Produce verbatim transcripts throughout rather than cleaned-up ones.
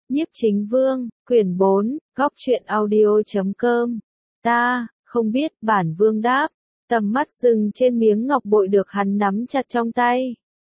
Nhiếp Chính Vương, quyển bốn, góc truyện audio chấm com. Ta, không biết, bản vương đáp, tầm mắt dừng trên miếng ngọc bội được hắn nắm chặt trong tay.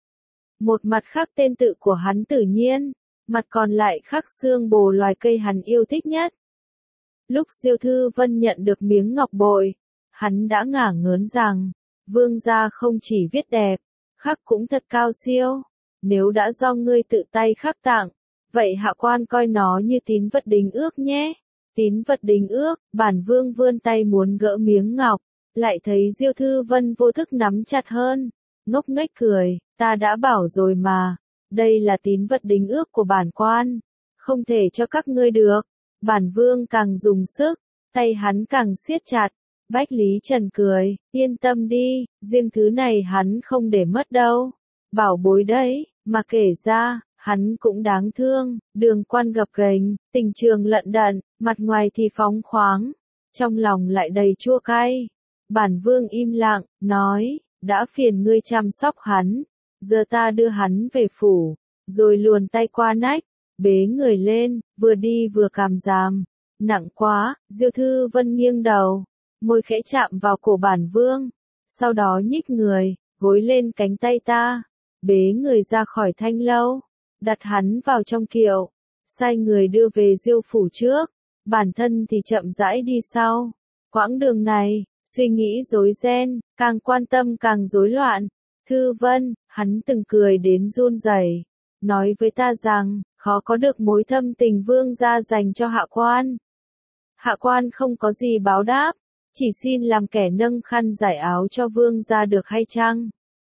Một mặt khắc tên tự của hắn Tử Nhiên, mặt còn lại khắc xương bồ loài cây hắn yêu thích nhất. Lúc Diêu Thư Vân nhận được miếng ngọc bội, hắn đã ngả ngớn rằng, vương gia không chỉ viết đẹp, khắc cũng thật cao siêu, nếu đã do ngươi tự tay khắc tặng, vậy hạ quan coi nó như tín vật đính ước nhé. Tín vật đính ước, bản vương vươn tay muốn gỡ miếng ngọc, lại thấy Diêu Thư Vân vô thức nắm chặt hơn, ngốc nghếch cười, ta đã bảo rồi mà, đây là tín vật đính ước của bản quan, không thể cho các ngươi được. Bản vương càng dùng sức, tay hắn càng siết chặt. Bách Lý Trần cười, yên tâm đi, riêng thứ này hắn không để mất đâu. Bảo bối đấy, mà kể ra, hắn cũng đáng thương, đường quan gập ghềnh, tình trường lận đận, mặt ngoài thì phóng khoáng, trong lòng lại đầy chua cay. Bản vương im lặng, nói, đã phiền ngươi chăm sóc hắn, giờ ta đưa hắn về phủ, rồi luồn tay qua nách, bế người lên, vừa đi vừa càm ràm. Nặng quá, Diêu Thư Vân nghiêng đầu, môi khẽ chạm vào cổ bản vương, sau đó nhích người, gối lên cánh tay ta, bế người ra khỏi thanh lâu, đặt hắn vào trong kiệu, sai người đưa về Diêu phủ trước, bản thân thì chậm rãi đi sau. Quãng đường này, suy nghĩ rối ren, càng quan tâm càng rối loạn. Thư Vân, hắn từng cười đến run rẩy, nói với ta rằng, khó có được mối thâm tình vương gia dành cho hạ quan. Hạ quan không có gì báo đáp, chỉ xin làm kẻ nâng khăn giải áo cho vương gia được hay chăng?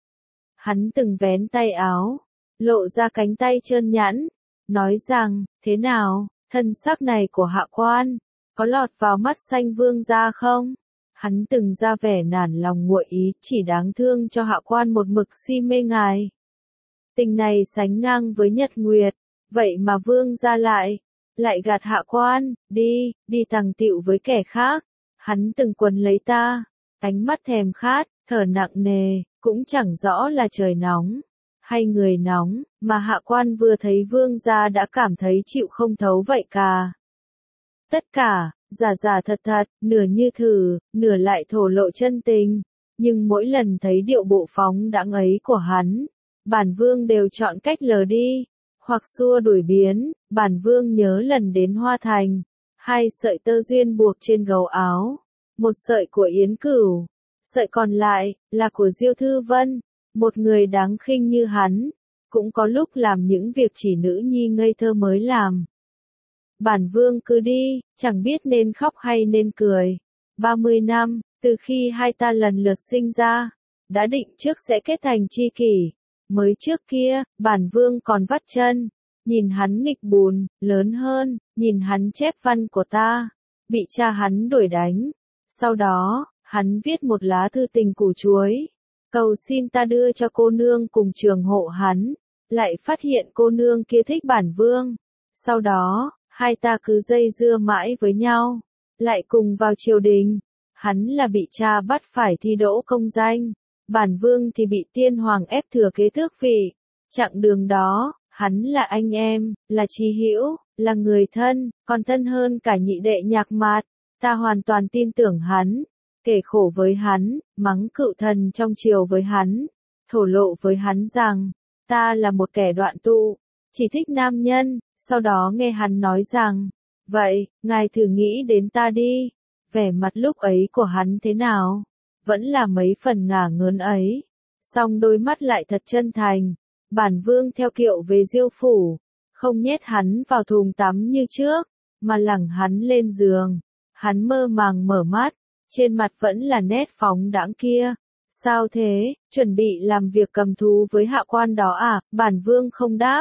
Hắn từng vén tay áo, lộ ra cánh tay trơn nhẵn, nói rằng, thế nào, thân sắc này của hạ quan, có lọt vào mắt xanh vương gia không? Hắn từng ra vẻ nản lòng nguội ý, chỉ đáng thương cho hạ quan một mực si mê ngài. Tình này sánh ngang với nhật nguyệt, vậy mà vương gia lại, lại gạt hạ quan, đi, đi tàng tiệu với kẻ khác. Hắn từng quấn lấy ta, ánh mắt thèm khát, thở nặng nề, cũng chẳng rõ là trời nóng, hay người nóng, mà hạ quan vừa thấy vương gia đã cảm thấy chịu không thấu vậy cả. Tất cả, giả giả thật thật, nửa như thử, nửa lại thổ lộ chân tình, nhưng mỗi lần thấy điệu bộ phóng đãng ấy của hắn, bản vương đều chọn cách lờ đi, hoặc xua đuổi biến. Bản vương nhớ lần đến Hoa Thành, hai sợi tơ duyên buộc trên gấu áo, một sợi của Yến Cửu, sợi còn lại là của Diêu Thư Vân. Một người đáng khinh như hắn, cũng có lúc làm những việc chỉ nữ nhi ngây thơ mới làm. Bản vương cứ đi, chẳng biết nên khóc hay nên cười. ba mươi năm, từ khi hai ta lần lượt sinh ra, đã định trước sẽ kết thành tri kỷ. Mới trước kia, bản vương còn vắt chân, nhìn hắn nghịch bùn, lớn hơn, nhìn hắn chép văn của ta, bị cha hắn đuổi đánh. Sau đó, hắn viết một lá thư tình củ chuối, cầu xin ta đưa cho cô nương cùng trường hộ hắn, lại phát hiện cô nương kia thích bản vương. Sau đó, hai ta cứ dây dưa mãi với nhau, lại cùng vào triều đình. Hắn là bị cha bắt phải thi đỗ công danh, bản vương thì bị tiên hoàng ép thừa kế tước vị. Chặng đường đó, hắn là anh em, là chí hữu, là người thân, còn thân hơn cả nhị đệ Nhạc Mạt. Ta hoàn toàn tin tưởng hắn, kể khổ với hắn, mắng cựu thần trong triều với hắn, thổ lộ với hắn rằng, ta là một kẻ đoạn tụ, chỉ thích nam nhân. Sau đó nghe hắn nói rằng, vậy, ngài thử nghĩ đến ta đi. Vẻ mặt lúc ấy của hắn thế nào? Vẫn là mấy phần ngả ngớn ấy. Song đôi mắt lại thật chân thành. Bản vương theo kiệu về Diêu phủ, không nhét hắn vào thùng tắm như trước, mà lẳng hắn lên giường. Hắn mơ màng mở mắt, trên mặt vẫn là nét phóng đãng kia. Sao thế, chuẩn bị làm việc cầm thú với hạ quan đó à? Bản vương không đáp.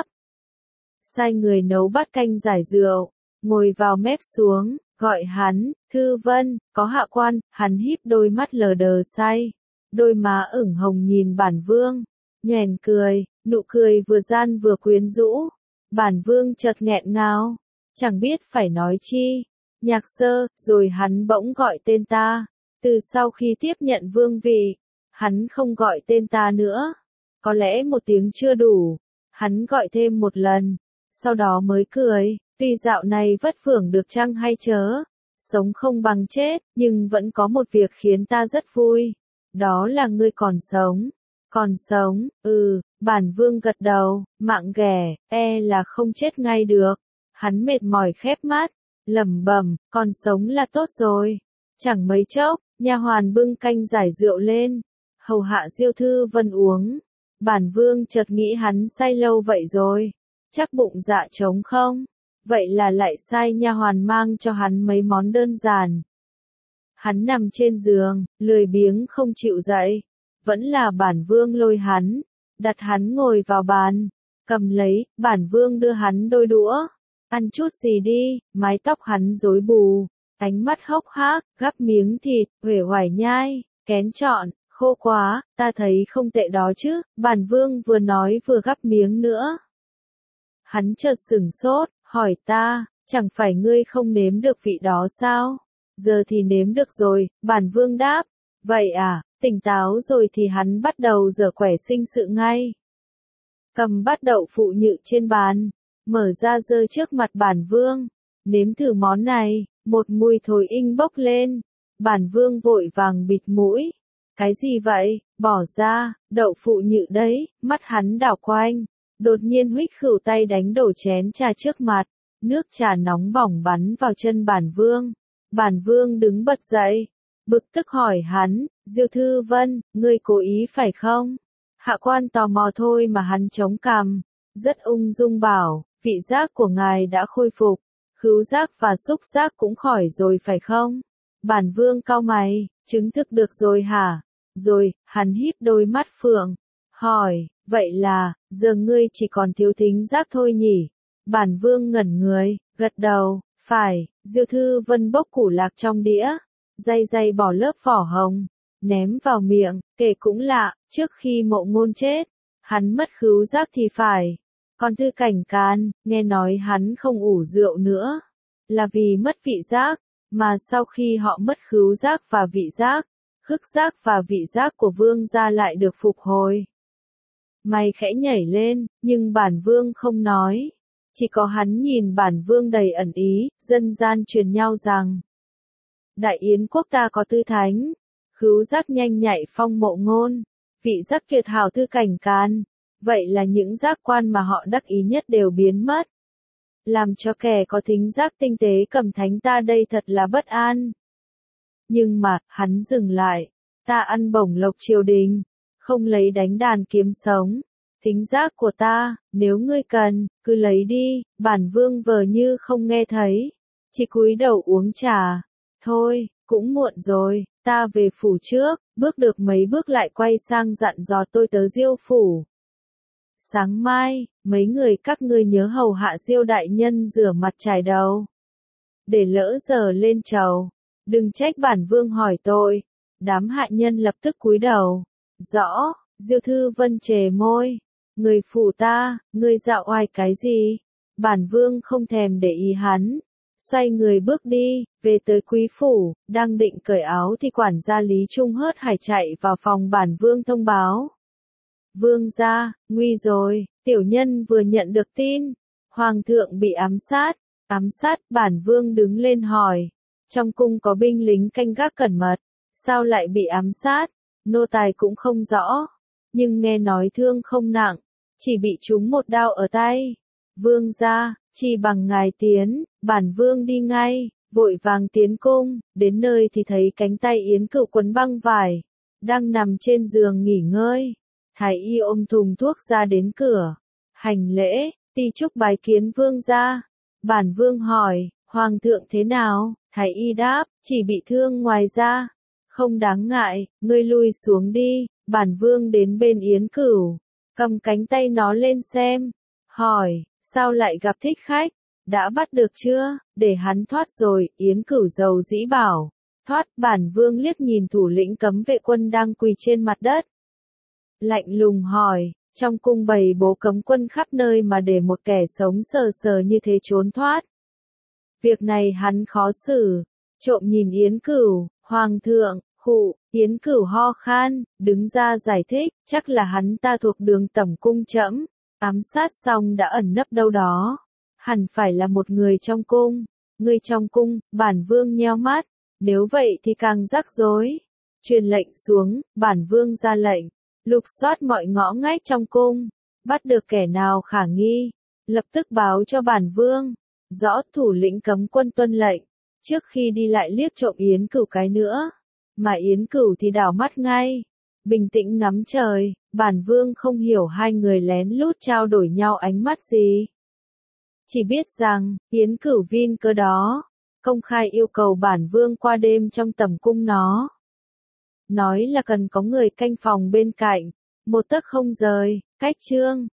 Sai người nấu bát canh giải rượu, ngồi vào mép xuống, gọi hắn, Thư Vân, có hạ quan. Hắn híp đôi mắt lờ đờ say, đôi má ửng hồng nhìn bản vương, nhoẻn cười, nụ cười vừa gian vừa quyến rũ. Bản vương chợt nghẹn ngào, chẳng biết phải nói chi. Nhạc Sơ, rồi hắn bỗng gọi tên ta. Từ sau khi tiếp nhận vương vị, hắn không gọi tên ta nữa. Có lẽ một tiếng chưa đủ, hắn gọi thêm một lần, sau đó mới cười, Tuy dạo này vất vưởng được chăng hay chớ, sống không bằng chết, nhưng vẫn có một việc khiến ta rất vui. Đó là ngươi còn sống. Còn sống, ừ, bản vương gật đầu, mạng ghẻ, e là không chết ngay được. Hắn mệt mỏi khép mắt, lẩm bẩm, còn sống là tốt rồi. Chẳng mấy chốc, nha hoàn bưng canh giải rượu lên, hầu hạ Diêu Thư Vân uống. Bản vương chợt nghĩ hắn say lâu vậy rồi, chắc bụng dạ trống không? Vậy là lại sai nha hoàn mang cho hắn mấy món đơn giản. Hắn nằm trên giường, lười biếng không chịu dậy. Vẫn là bản vương lôi hắn, đặt hắn ngồi vào bàn, cầm lấy, bản vương đưa hắn đôi đũa. Ăn chút gì đi, mái tóc hắn rối bù, ánh mắt hốc hác, gắp miếng thịt, uể oải nhai, kén chọn, khô quá, ta thấy không tệ đó chứ, bản vương vừa nói vừa gắp miếng nữa. Hắn chợt sửng sốt, hỏi ta, chẳng phải ngươi không nếm được vị đó sao? Giờ thì nếm được rồi, bản vương đáp. Vậy à, tỉnh táo rồi thì hắn bắt đầu giở quẻ sinh sự ngay. Cầm bát đậu phụ nhự trên bàn, mở ra giơ trước mặt bản vương. Nếm thử món này, một mùi thối inh bốc lên. Bản vương vội vàng bịt mũi. Cái gì vậy, bỏ ra, đậu phụ nhự đấy, mắt hắn đảo quanh. Đột nhiên huých khửu tay đánh đổ chén trà trước mặt. Nước trà nóng bỏng bắn vào chân bản vương. Bản vương đứng bật dậy. Bực tức hỏi hắn, Diêu Thư Vân, ngươi cố ý phải không? Hạ quan tò mò thôi mà hắn chống cằm, rất ung dung bảo, vị giác của ngài đã khôi phục, khứu giác và xúc giác cũng khỏi rồi phải không? Bản vương cau mày, chứng thực được rồi hả? Rồi, hắn híp đôi mắt phượng, hỏi, vậy là, giờ ngươi chỉ còn thiếu thính giác thôi nhỉ? Bản vương ngẩn người, gật đầu, phải, Diêu Thư Vân bốc củ lạc trong đĩa. Day day bỏ lớp vỏ hồng, ném vào miệng, kể cũng lạ, trước khi Mộ Ngôn chết, hắn mất khứu giác thì phải. Còn Thư Cảnh Can, nghe nói hắn không ủ rượu nữa, là vì mất vị giác, mà sau khi họ mất khứu giác và vị giác, khứu giác và vị giác của vương gia lại được phục hồi. Mày khẽ nhảy lên, nhưng bản vương không nói. Chỉ có hắn nhìn bản vương đầy ẩn ý, dân gian truyền nhau rằng Đại Yến quốc ta có tư thánh, khứu giác nhanh nhạy phong Mộ Ngôn, vị giác tuyệt hảo Thư Cảnh Can, vậy là những giác quan mà họ đắc ý nhất đều biến mất. Làm cho kẻ có thính giác tinh tế cầm thánh ta đây thật là bất an. Nhưng mà, hắn dừng lại, ta ăn bổng lộc triều đình, không lấy đánh đàn kiếm sống. Thính giác của ta, nếu ngươi cần, cứ lấy đi, bản vương vờ như không nghe thấy, chỉ cúi đầu uống trà. Thôi, cũng muộn rồi, ta về phủ trước, bước được mấy bước lại quay sang dặn dò tôi tớ Diêu phủ. Sáng mai, mấy người các ngươi nhớ hầu hạ Diêu đại nhân rửa mặt chải đầu. Để lỡ giờ lên chầu, đừng trách bản vương hỏi tội. Đám hạ nhân lập tức cúi đầu. Rõ, Diêu Thư Vân chề môi. Người phủ ta, ngươi dạo oai cái gì? Bản vương không thèm để ý hắn. Xoay người bước đi, về tới quý phủ, đang định cởi áo thì quản gia Lý Trung hớt hải chạy vào phòng bản vương thông báo. Vương gia, nguy rồi, tiểu nhân vừa nhận được tin. Hoàng thượng bị ám sát. Ám sát, bản vương đứng lên hỏi. Trong cung có binh lính canh gác cẩn mật. Sao lại bị ám sát? Nô tài cũng không rõ. Nhưng nghe nói thương không nặng. Chỉ bị trúng một đao ở tay. Vương gia, chỉ bằng ngài tiến, bản vương đi ngay, vội vàng tiến cung, đến nơi thì thấy cánh tay Yến Cựu quấn băng vải, đang nằm trên giường nghỉ ngơi. Thái y ôm thùng thuốc ra đến cửa, hành lễ, ti chúc bái kiến vương gia. Bản vương hỏi, hoàng thượng thế nào? Thái y đáp, chỉ bị thương ngoài da, không đáng ngại, ngươi lui xuống đi. Bản vương đến bên Yến Cửu, cầm cánh tay nó lên xem, hỏi, sao lại gặp thích khách? Đã bắt được chưa? Để hắn thoát rồi, Yến Cửu dầu dĩ bảo. Thoát, bản vương liếc nhìn thủ lĩnh cấm vệ quân đang quỳ trên mặt đất. Lạnh lùng hỏi, trong cung bày bố cấm quân khắp nơi mà để một kẻ sống sờ sờ như thế trốn thoát. Việc này hắn khó xử, trộm nhìn Yến Cửu, hoàng thượng, khụ, Yến Cửu ho khan, đứng ra giải thích, chắc là hắn ta thuộc đường tẩm cung trẫm, ám sát xong đã ẩn nấp đâu đó. hẳn phải là một người trong cung. Người trong cung, bản vương nheo mắt, nếu vậy thì càng rắc rối. Truyền lệnh xuống, bản vương ra lệnh, lục soát mọi ngõ ngách trong cung, bắt được kẻ nào khả nghi, lập tức báo cho bản vương. Rõ, thủ lĩnh cấm quân tuân lệnh, trước khi đi lại liếc trộm Yến Cửu cái nữa, mà Yến Cửu thì đảo mắt ngay, bình tĩnh ngắm trời, bản vương không hiểu hai người lén lút trao đổi nhau ánh mắt gì. Chỉ biết rằng, Yến Cửu vin cơ đó, công khai yêu cầu bản vương qua đêm trong tầm cung nó. Nói là cần có người canh phòng bên cạnh, một tấc không rời, cách chương.